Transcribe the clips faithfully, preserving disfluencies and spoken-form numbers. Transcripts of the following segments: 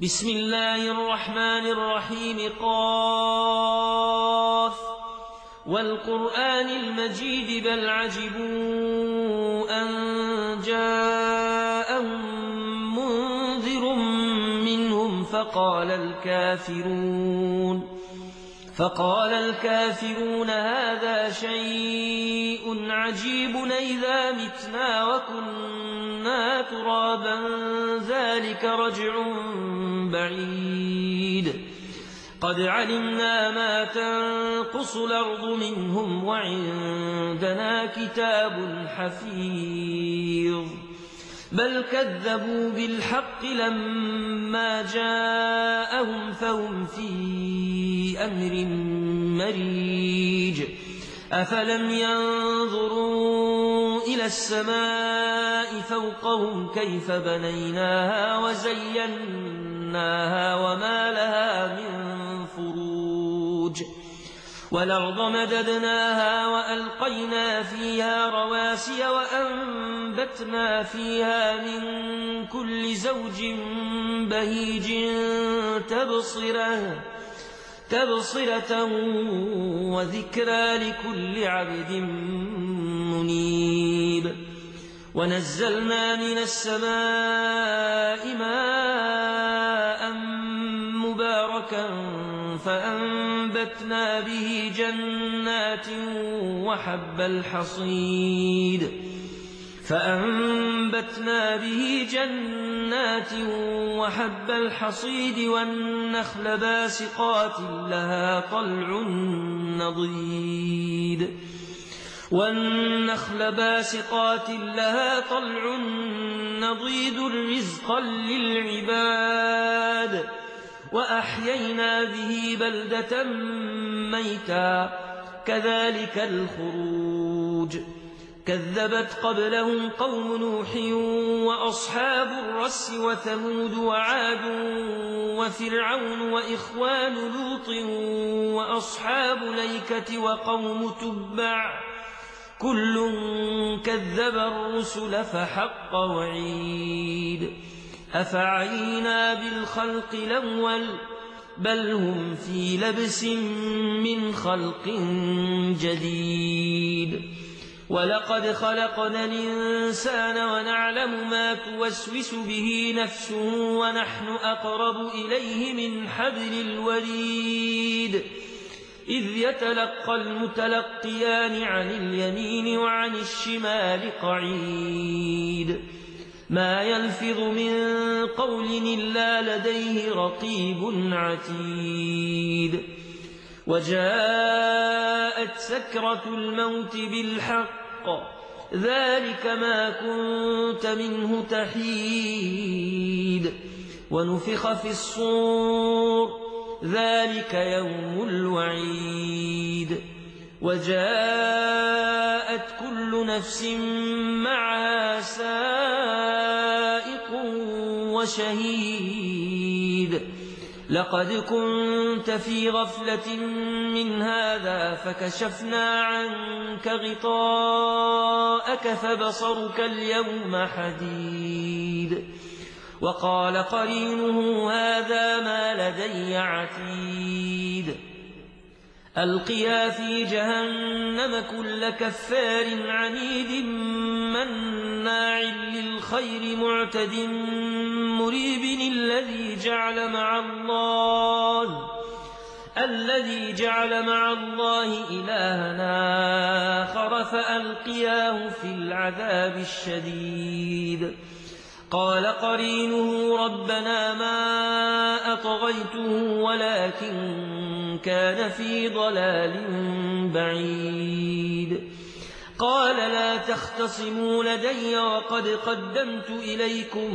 بسم الله الرحمن الرحيم قاف والقرآن المجيد بل عجبوا أن جاءهم منذر منهم فقال الكافرون فقال الكافرون هذا شيء عجيب إذا متنا وكنا ترابا ذلك رجع بعيد قد علمنا ما تنقص الأرض منهم وعندنا كتاب حفيظ بل كذبوا بالحق لما جاءهم فهم في أمر مريج أفلم ينظروا إلى السماء فوقهم كيف بنيناها وزيناها وما لها من فروج والأرض مددناها وألقينا فيها رواسي وأنبتنا فيها من كل زوج بهيج تبصرة تبصرة وذكرى لكل عبد منيب ونزلنا من السماء ماء مباركا فأنبتنا به جنات وحب الحصيد فأنبتنا به جنات وحب الحصيد والنخل باسقات لها طلع نضيد والنخل باسقات لها طلع نضيد رزقا للعباد وأحيينا به بلدة ميتا كذلك الخروج كذبت قبلهم قوم نوح وأصحاب الرس وثمود وعاد وفرعون وإخوان لوط وأصحاب الأيكة وقوم تبع كل كذب الرسل فحق وعيد أفعينا بالخلق الأول بل هم في لبس من خلق جديد ولقد خلقنا الإنسان ونعلم ما توسوس به نفسه ونحن أقرب إليه من حبل الوريد إذ يتلقى المتلقيان عن اليمين وعن الشمال قعيد ما يلفظ من قول إلا لديه رقيب عتيد وجاءت سكرة الموت بالحق ذلك ما كنت منه تحيد ونفخ في الصور ذلك يوم الوعيد وجاءت كل نفس معها سائق وشهيد لقد كنت في غفلة من هذا فكشفنا عنك غطاءك فبصرك اليوم حديد وقال قرينه هذا ما لدي عتيد ألقيا في جهنم كل كفار عنيد مناع للخير معتد مريب الذي جعل مع الله الذي جعل مع الله إلهنا آخر فألقياه في العذاب الشديد قال قرينه ربنا ما أطغيته ولكن كان في ضلال بعيد قال لا تختصموا لدي وقد قدمت إليكم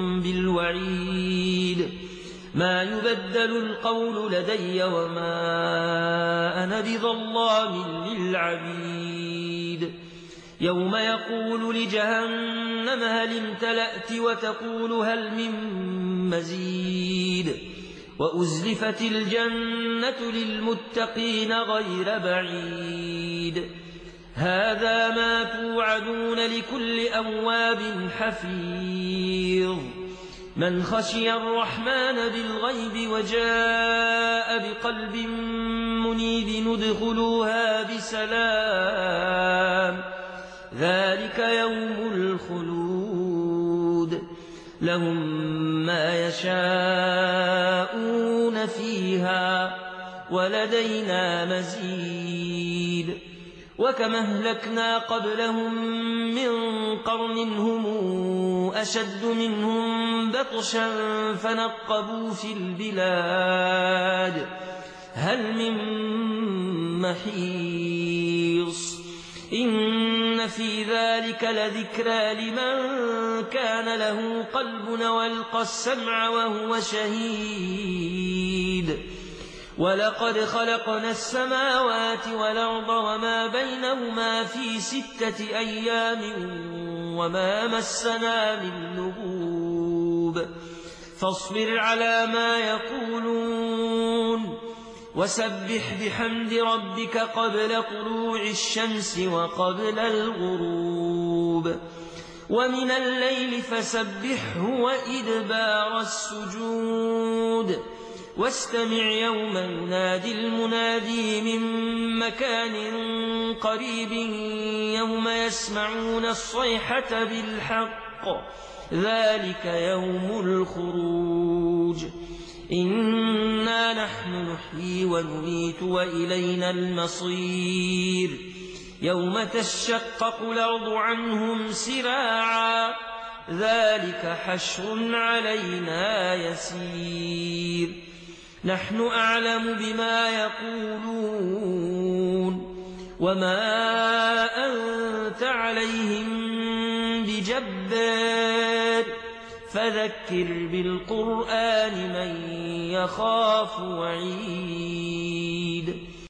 بالوعيد ما يبدل القول لدي وما أنا بظلام للعبيد يوم يقول لجهنم هل امتلأت وتقول هل من مزيد وأزلفت الجنة للمتقين غير بعيد هذا ما توعدون لكل أواب حفيظ من خشي الرحمن بالغيب وجاء بقلب منيب ندخلوها بسلام ذلك يوم الخلود لهم ما يشاءون فيها ولدينا مزيد وكم أهلكنا قبلهم من قرن هم أشد منهم بطشا فنقبوا في البلاد هل من محيص إن في ذلك لذكرى لمن كان له قلب والقى السمع وهو شهيد ولقد خلقنا السماوات والأرض وما بينهما في ستة أيام وما مسنا من لغوب فاصبر على ما يقولون وسبح بحمد ربك قبل طلوع الشمس وقبل الغروب ومن الليل فسبحه وإدبار السجود واستمع يوم ينادي المنادي من مكان قريب يوم يسمعون الصيحة بالحق ذلك يوم الخروج إنا نحن نحيي ونميت وإلينا المصير يوم تشقق الأرض عنهم سراعا ذلك حشر علينا يسير نحن أعلم بما يقولون وما أنت عليهم بجبار فذكر بالقرآن من يخاف وعيد